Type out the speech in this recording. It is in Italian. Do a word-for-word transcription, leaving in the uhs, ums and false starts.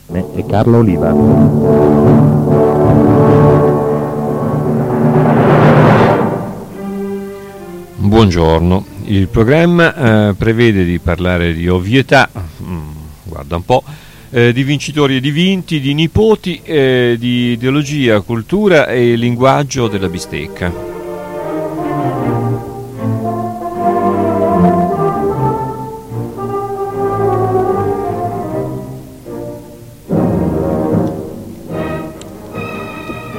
E Carlo Oliva. Buongiorno, il programma eh, prevede di parlare di ovvietà, mm, guarda un po', eh, di vincitori e di vinti, di nipoti, eh, di ideologia, cultura e linguaggio della bistecca.